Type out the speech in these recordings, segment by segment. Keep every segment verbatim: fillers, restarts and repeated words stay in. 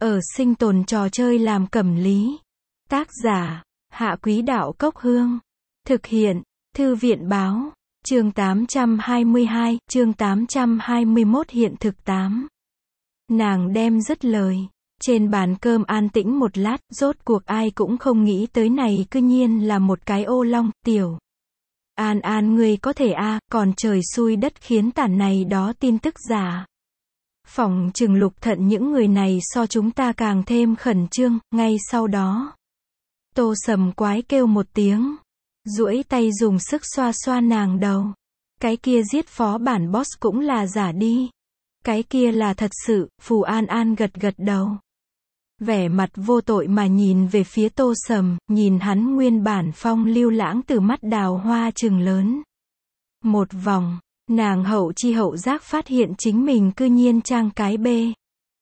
Ở sinh tồn trò chơi làm cẩm lý. Tác giả, Hạ Quý Đạo Cốc Hương. Thực hiện, Thư viện Báo. Chương tám trăm hai mươi hai, chương tám trăm hai mươi mốt hiện thực tám. Nàng đem dứt lời. Trên bàn cơm an tĩnh một lát, rốt cuộc ai cũng không nghĩ tới này cư nhiên là một cái ô long, tiểu. An An ngươi có thể a, à, còn trời xui đất khiến tản này đó tin tức giả. Phỏng chừng Lục Thận những người này so chúng ta càng thêm khẩn trương, ngay sau đó. Tô Sầm quái kêu một tiếng. Duỗi tay dùng sức xoa xoa nàng đầu. Cái kia giết phó bản boss cũng là giả đi. Cái kia là thật sự, Phù An An gật gật đầu. Vẻ mặt vô tội mà nhìn về phía Tô Sầm, nhìn hắn nguyên bản phong lưu lãng từ mắt đào hoa trừng lớn. Một vòng, nàng hậu chi hậu giác phát hiện chính mình cư nhiên trang cái bê.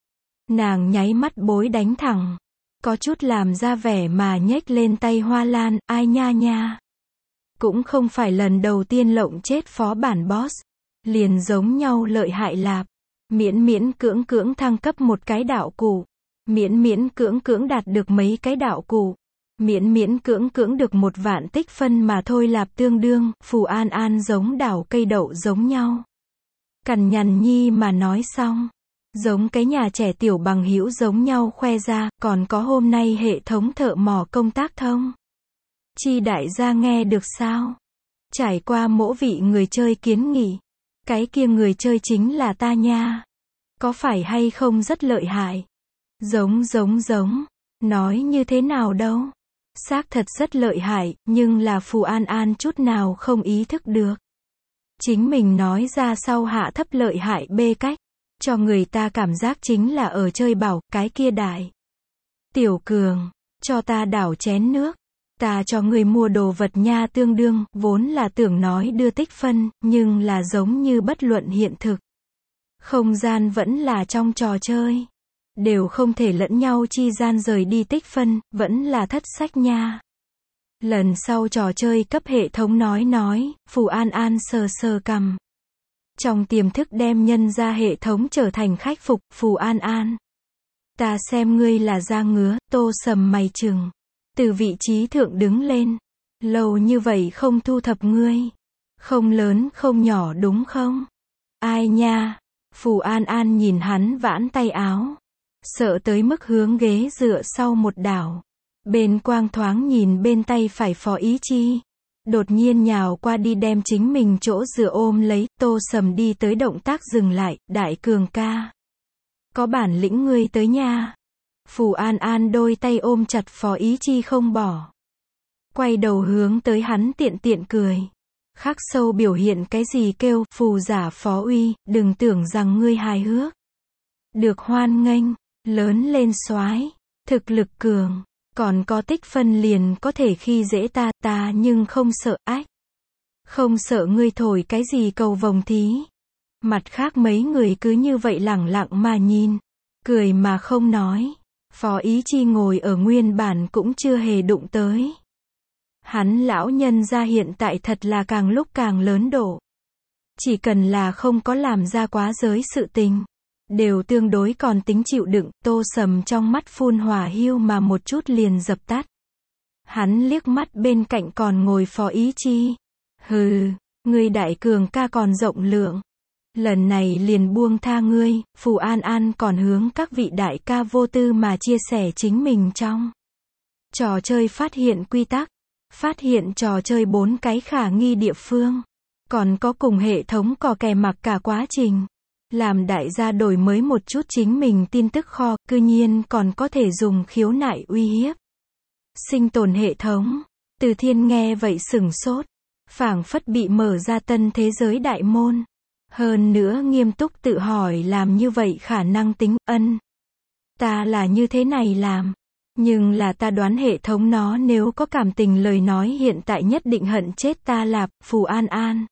Nàng nháy mắt bối đánh thẳng. Có chút làm ra vẻ mà nhếch lên tay hoa lan, ai nha nha. Cũng không phải lần đầu tiên lộng chết phó bản boss. Liền giống nhau lợi hại lạp. Miễn miễn cưỡng cưỡng thăng cấp một cái đạo cụ. Miễn miễn cưỡng cưỡng đạt được mấy cái đạo cụ. Miễn miễn cưỡng cưỡng được một vạn tích phân mà thôi lạp tương đương, Phù An An giống đảo cây đậu giống nhau. Cằn nhằn nhi mà nói xong. Giống cái nhà trẻ tiểu bằng hữu giống nhau khoe ra, còn có hôm nay hệ thống thợ mỏ công tác thông. Chi đại gia nghe được sao? Trải qua mỗi vị người chơi kiến nghị. Cái kia người chơi chính là ta nha. Có phải hay không rất lợi hại? Giống giống giống. Nói như thế nào đâu? Xác thật rất lợi hại, nhưng là Phù An An chút nào không ý thức được. Chính mình nói ra sau hạ thấp lợi hại bê cách. Cho người ta cảm giác chính là ở chơi bảo, cái kia đại. Tiểu Cường, cho ta đảo chén nước. Ta cho người mua đồ vật nha tương đương, vốn là tưởng nói đưa tích phân, nhưng là giống như bất luận hiện thực. Không gian vẫn là trong trò chơi. Đều không thể lẫn nhau chi gian rời đi tích phân, vẫn là thất sách nha. Lần sau trò chơi cấp hệ thống nói nói, Phù An An sờ sờ cằm. Trong tiềm thức đem nhân ra hệ thống trở thành khách phục, Phù An An. Ta xem ngươi là da ngứa, Tô Sầm mày chừng. Từ vị trí thượng đứng lên. Lâu như vậy không thu thập ngươi. Không lớn không nhỏ đúng không? Ai nha? Phù An An nhìn hắn vãn tay áo. Sợ tới mức hướng ghế dựa sau một đảo. Bên quang thoáng nhìn bên tay phải Phó Ý Chi. Đột nhiên nhào qua đi đem chính mình chỗ dựa ôm lấy, Tô Sầm đi tới động tác dừng lại, Đại Cường ca. Có bản lĩnh ngươi tới nha. Phù An An đôi tay ôm chặt Phó Ý Chi không bỏ. Quay đầu hướng tới hắn tiện tiện cười. Khắc sâu biểu hiện cái gì kêu, Phù giả Phó Uy, đừng tưởng rằng ngươi hài hước. Được hoan nghênh, lớn lên soái, thực lực cường. Còn có tích phân liền có thể khi dễ ta, ta nhưng không sợ, ách. Không sợ ngươi thổi cái gì cầu vồng thí. Mặt khác mấy người cứ như vậy lẳng lặng mà nhìn. Cười mà không nói. Phó Ý Chi ngồi ở nguyên bản cũng chưa hề đụng tới. Hắn lão nhân ra hiện tại thật là càng lúc càng lớn độ. Chỉ cần là không có làm ra quá giới sự tình. Đều tương đối còn tính chịu đựng, Tô Sầm trong mắt phun hỏa hiu mà một chút liền dập tắt. Hắn liếc mắt bên cạnh còn ngồi Phó Ý Chi. Hừ, ngươi Đại Cường ca còn rộng lượng. Lần này liền buông tha ngươi, Phù An An còn hướng các vị đại ca vô tư mà chia sẻ chính mình trong trò chơi phát hiện quy tắc. Phát hiện trò chơi bốn cái khả nghi địa phương. Còn có cùng hệ thống cò kè mặc cả quá trình. Làm đại gia đổi mới một chút chính mình tin tức kho, cư nhiên còn có thể dùng khiếu nại uy hiếp. Sinh tồn hệ thống. Từ Thiên nghe vậy sửng sốt. Phảng phất bị mở ra tân thế giới đại môn. Hơn nữa nghiêm túc tự hỏi làm như vậy khả năng tính, ân. Ta là như thế này làm. Nhưng là ta đoán hệ thống nó nếu có cảm tình lời nói hiện tại nhất định hận chết ta lạp, Phù An An.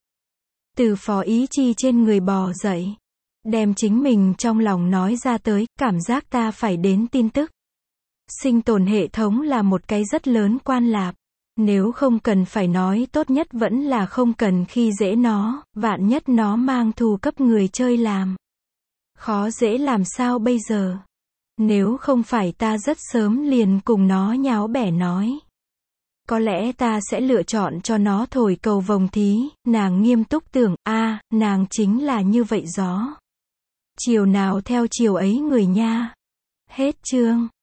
Từ Phó Ý Chi trên người bò dậy. Đem chính mình trong lòng nói ra tới, cảm giác ta phải đến tin tức. Sinh tồn hệ thống là một cái rất lớn quan lạp. Nếu không cần phải nói tốt nhất vẫn là không cần khi dễ nó, vạn nhất nó mang thù cấp người chơi làm. Khó dễ làm sao bây giờ? Nếu không phải ta rất sớm liền cùng nó nháo bẻ nói. Có lẽ ta sẽ lựa chọn cho nó thổi cầu vồng thí, nàng nghiêm túc tưởng, a, nàng chính là như vậy gió. Chiều nào theo chiều ấy người nha. Hết chương.